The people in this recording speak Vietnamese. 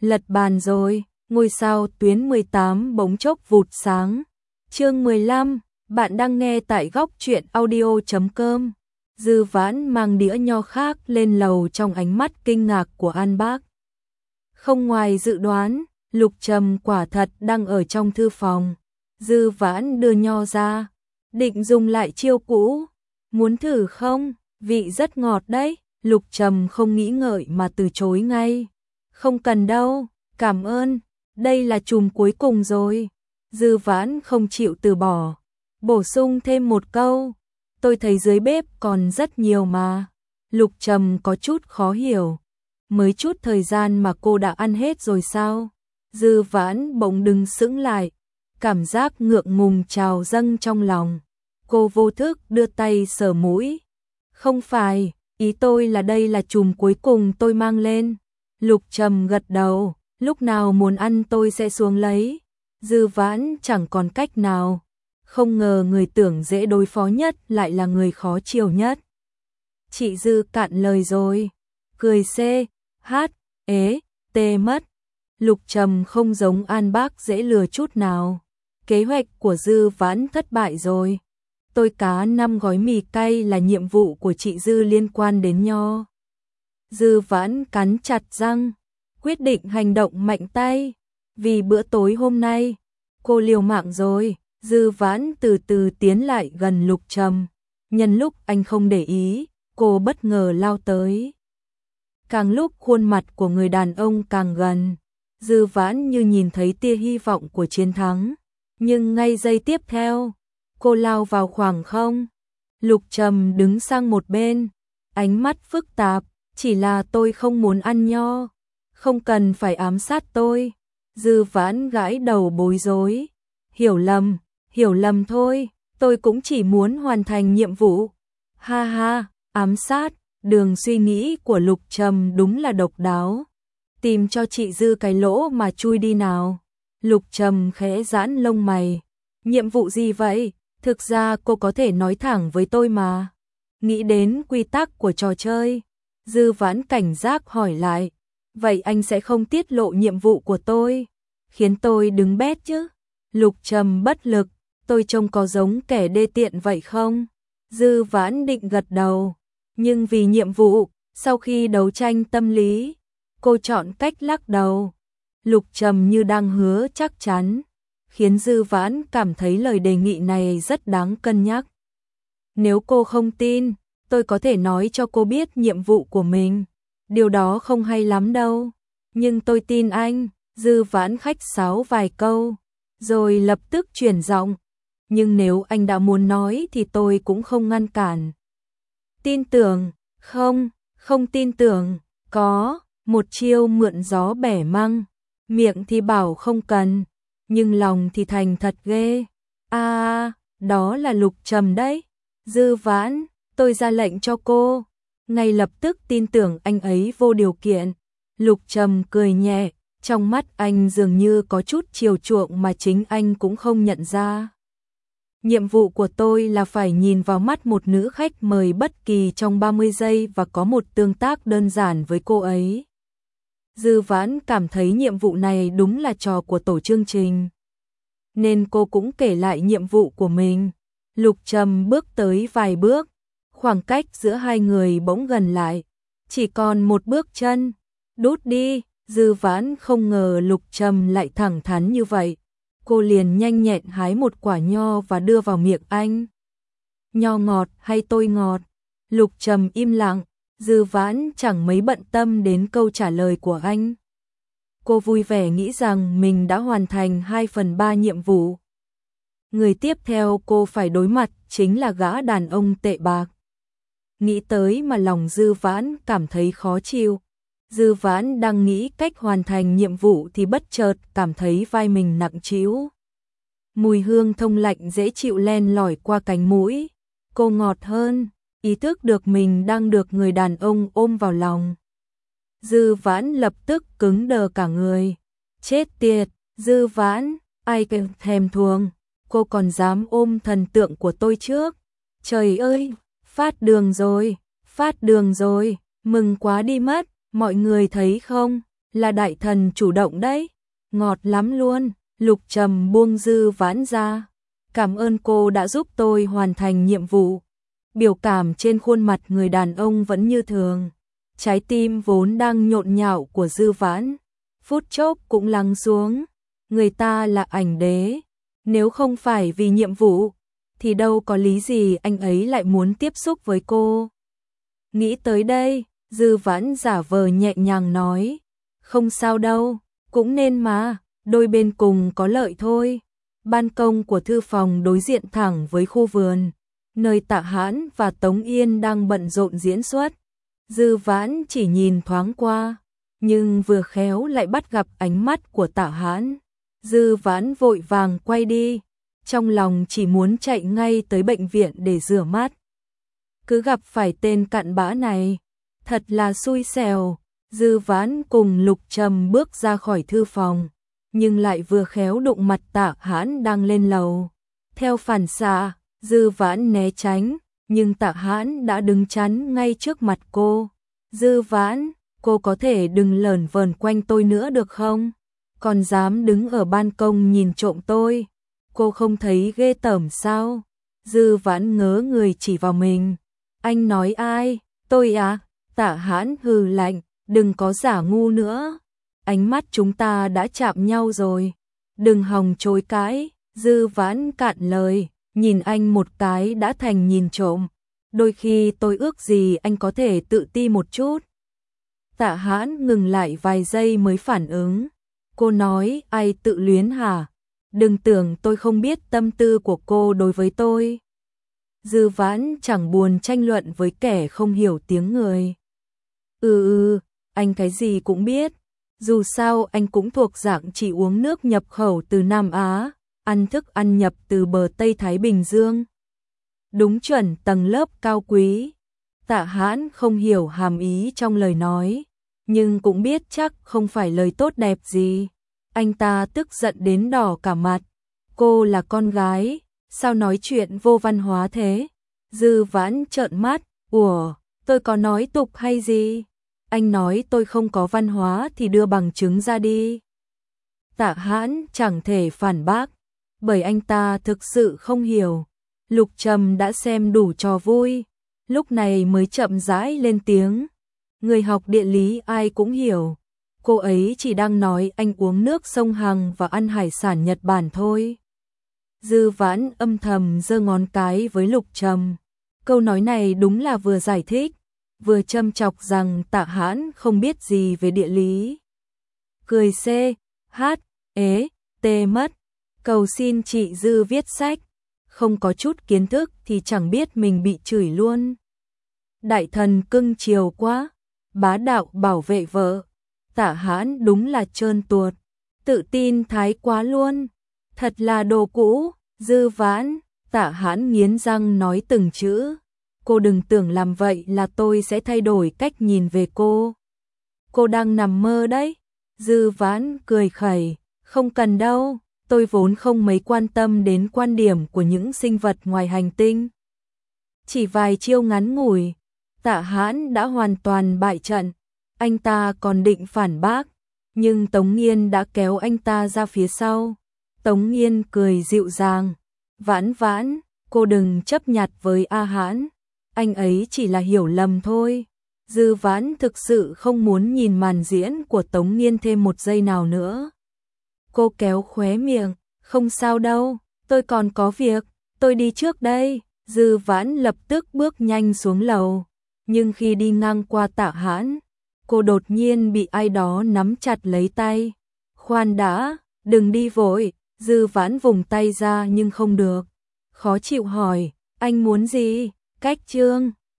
Lật bàn rồi, ngôi sao tuyến 18 bỗng chốc vụt sáng. Chương 15, bạn đang nghe tại góc truyện audio.com. Dư Vãn mang đĩa nho khác lên lầu trong ánh mắt kinh ngạc của An Bác. Không ngoài dự đoán, Lục Trầm quả thật đang ở trong thư phòng. Dư Vãn đưa nho ra, định dùng lại chiêu cũ. Muốn thử không? Vị rất ngọt đấy. Lục Trầm không nghĩ ngợi mà từ chối ngay. Không cần đâu, cảm ơn, đây là chùm cuối cùng rồi. Dư Vãn không chịu từ bỏ, bổ sung thêm một câu, tôi thấy dưới bếp còn rất nhiều mà. Lục Trầm có chút khó hiểu, mới chút thời gian mà cô đã ăn hết rồi sao? Dư Vãn bỗng đứng sững lại, cảm giác ngượng ngùng trào dâng trong lòng. Cô vô thức đưa tay sờ mũi. Không phải, ý tôi là đây là chùm cuối cùng tôi mang lên. Lục Trầm gật đầu, lúc nào muốn ăn tôi sẽ xuống lấy. Dư Vãn chẳng còn cách nào, không ngờ người tưởng dễ đối phó nhất lại là người khó chiều nhất. Chị Dư cạn lời rồi, cười t mất. Lục Trầm không giống An Bác dễ lừa chút nào. Kế hoạch của Dư Vãn thất bại rồi. Tôi cá 5 gói mì cay là nhiệm vụ của chị Dư liên quan đến nho. Dư Vãn cắn chặt răng, quyết định hành động mạnh tay. Vì bữa tối hôm nay, cô liều mạng rồi. Dư Vãn từ từ tiến lại gần Lục Trầm. Nhân lúc anh không để ý, cô bất ngờ lao tới. Càng lúc khuôn mặt của người đàn ông càng gần, Dư Vãn như nhìn thấy tia hy vọng của chiến thắng. Nhưng ngay giây tiếp theo, cô lao vào khoảng không. Lục Trầm đứng sang một bên, ánh mắt phức tạp. Chỉ là tôi không muốn ăn nho, không cần phải ám sát tôi. Dư Vãn gãi đầu bối rối. Hiểu lầm thôi, tôi cũng chỉ muốn hoàn thành nhiệm vụ. Ha ha, ám sát, đường suy nghĩ của Lục Trầm đúng là độc đáo. Tìm cho chị Dư cái lỗ mà chui đi nào. Lục Trầm khẽ giãn lông mày. Nhiệm vụ gì vậy? Thực ra cô có thể nói thẳng với tôi mà. Nghĩ đến quy tắc của trò chơi. Dư Vãn cảnh giác hỏi lại, vậy anh sẽ không tiết lộ nhiệm vụ của tôi, khiến tôi đứng bét chứ? Lục Trầm bất lực, tôi trông có giống kẻ đê tiện vậy không? Dư Vãn định gật đầu, nhưng vì nhiệm vụ, sau khi đấu tranh tâm lý, cô chọn cách lắc đầu. Lục Trầm như đang hứa chắc chắn, khiến Dư Vãn cảm thấy lời đề nghị này rất đáng cân nhắc. Nếu cô không tin, tôi có thể nói cho cô biết nhiệm vụ của mình. Điều đó không hay lắm đâu. Nhưng tôi tin anh. Dư Vãn khách sáo vài câu, rồi lập tức chuyển giọng. Nhưng nếu anh đã muốn nói thì tôi cũng không ngăn cản. Tin tưởng? Không tin tưởng. Có, một chiêu mượn gió bẻ măng. Miệng thì bảo không cần, nhưng lòng thì thành thật ghê. Đó là Lục Trầm đấy. Dư Vãn, tôi ra lệnh cho cô, ngay lập tức tin tưởng anh ấy vô điều kiện. Lục Trầm cười nhẹ, trong mắt anh dường như có chút chiều chuộng mà chính anh cũng không nhận ra. Nhiệm vụ của tôi là phải nhìn vào mắt một nữ khách mời bất kỳ trong 30 giây và có một tương tác đơn giản với cô ấy. Dư Vãn cảm thấy nhiệm vụ này đúng là trò của tổ chương trình, nên cô cũng kể lại nhiệm vụ của mình. Lục Trầm bước tới vài bước, khoảng cách giữa hai người bỗng gần lại, chỉ còn một bước chân. Đút đi. Dư Vãn không ngờ Lục Trầm lại thẳng thắn như vậy. Cô liền nhanh nhẹn hái một quả nho và đưa vào miệng anh. Nho ngọt hay tôi ngọt? Lục Trầm im lặng. Dư Vãn chẳng mấy bận tâm đến câu trả lời của anh. Cô vui vẻ nghĩ rằng mình đã hoàn thành 2/3 nhiệm vụ. Người tiếp theo cô phải đối mặt chính là gã đàn ông tệ bạc. Nghĩ tới mà lòng Dư Vãn cảm thấy khó chịu. Dư Vãn đang nghĩ cách hoàn thành nhiệm vụ thì bất chợt cảm thấy vai mình nặng trĩu. Mùi hương thông lạnh dễ chịu len lỏi qua cánh mũi. Cô ngọt hơn, ý thức được mình đang được người đàn ông ôm vào lòng. Dư Vãn lập tức cứng đờ cả người. Chết tiệt, Dư Vãn, ai thèm thuồng, cô còn dám ôm thần tượng của tôi trước. Trời ơi, phát đường rồi, mừng quá đi mất. Mọi người thấy không, là đại thần chủ động đấy, ngọt lắm luôn. Lục Trầm buông Dư Vãn ra. Cảm ơn cô đã giúp tôi hoàn thành nhiệm vụ. Biểu cảm trên khuôn mặt người đàn ông vẫn như thường. Trái tim vốn đang nhộn nhạo của Dư Vãn, phút chốc cũng lắng xuống. Người ta là ảnh đế. Nếu không phải vì nhiệm vụ, thì đâu có lý gì anh ấy lại muốn tiếp xúc với cô. Nghĩ tới đây, Dư Vãn giả vờ nhẹ nhàng nói. Không sao đâu, cũng nên mà, đôi bên cùng có lợi thôi. Ban công của thư phòng đối diện thẳng với khu vườn, nơi Tạ Hãn và Tống Yên đang bận rộn diễn xuất. Dư Vãn chỉ nhìn thoáng qua, nhưng vừa khéo lại bắt gặp ánh mắt của Tạ Hãn. Dư Vãn vội vàng quay đi, trong lòng chỉ muốn chạy ngay tới bệnh viện để rửa mắt. Cứ gặp phải tên cặn bã này, thật là xui xẻo. Dư Vãn cùng Lục Trầm bước ra khỏi thư phòng, nhưng lại vừa khéo đụng mặt Tạ Hãn đang lên lầu. Theo phản xạ, Dư Vãn né tránh, nhưng Tạ Hãn đã đứng chắn ngay trước mặt cô. Dư Vãn, cô có thể đừng lởn vởn quanh tôi nữa được không? Còn dám đứng ở ban công nhìn trộm tôi, cô không thấy ghê tởm sao? Dư Vãn ngớ người chỉ vào mình. Anh nói ai? Tôi à? Tạ Hãn hừ lạnh, đừng có giả ngu nữa. Ánh mắt chúng ta đã chạm nhau rồi. Đừng hòng chối cãi. Dư Vãn cạn lời, nhìn anh một cái đã thành nhìn trộm. Đôi khi tôi ước gì anh có thể tự ti một chút. Tạ Hãn ngừng lại vài giây mới phản ứng. Cô nói ai tự luyến hả? Đừng tưởng tôi không biết tâm tư của cô đối với tôi. Dư Vãn chẳng buồn tranh luận với kẻ không hiểu tiếng người. Anh cái gì cũng biết. Dù sao anh cũng thuộc dạng chỉ uống nước nhập khẩu từ Nam Á, ăn thức ăn nhập từ bờ Tây Thái Bình Dương. Đúng chuẩn tầng lớp cao quý. Tạ Hãn không hiểu hàm ý trong lời nói, nhưng cũng biết chắc không phải lời tốt đẹp gì. Anh ta tức giận đến đỏ cả mặt. Cô là con gái, sao nói chuyện vô văn hóa thế? Dư Vãn trợn mắt, ủa, tôi có nói tục hay gì? Anh nói tôi không có văn hóa thì đưa bằng chứng ra đi. Tạ Hãn chẳng thể phản bác, bởi anh ta thực sự không hiểu. Lục Trầm đã xem đủ trò vui, lúc này mới chậm rãi lên tiếng. Người học địa lý ai cũng hiểu, cô ấy chỉ đang nói anh uống nước sông Hằng và ăn hải sản Nhật Bản thôi. Dư Vãn âm thầm giơ ngón cái với Lục Trầm. Câu nói này đúng là vừa giải thích, vừa châm chọc rằng Tạ Hãn không biết gì về địa lý. Cười C.H.E.T mất. Cầu xin chị Dư viết sách. Không có chút kiến thức thì chẳng biết mình bị chửi luôn. Đại thần cưng chiều quá. Bá đạo bảo vệ vợ. Tạ Hãn đúng là trơn tuột. Tự tin thái quá luôn. Thật là đồ cũ. Dư Vãn. Tạ Hãn nghiến răng nói từng chữ. Cô đừng tưởng làm vậy là tôi sẽ thay đổi cách nhìn về cô. Cô đang nằm mơ đấy. Dư Vãn cười khẩy. Không cần đâu, tôi vốn không mấy quan tâm đến quan điểm của những sinh vật ngoài hành tinh. Chỉ vài chiêu ngắn ngủi, Tạ Hãn đã hoàn toàn bại trận. Anh ta còn định phản bác, nhưng Tống Nghiên đã kéo anh ta ra phía sau. Tống Nghiên cười dịu dàng. Vãn Vãn, cô đừng chấp nhặt với A Hãn. Anh ấy chỉ là hiểu lầm thôi. Dư Vãn thực sự không muốn nhìn màn diễn của Tống Nghiên thêm một giây nào nữa. Cô kéo khóe miệng, không sao đâu, tôi còn có việc, tôi đi trước đây. Dư Vãn lập tức bước nhanh xuống lầu, nhưng khi đi ngang qua Tạ Hãn, cô đột nhiên bị ai đó nắm chặt lấy tay. Khoan đã, đừng đi vội. Dư Vãn vùng tay ra nhưng không được. Khó chịu hỏi, anh muốn gì? Cách trương.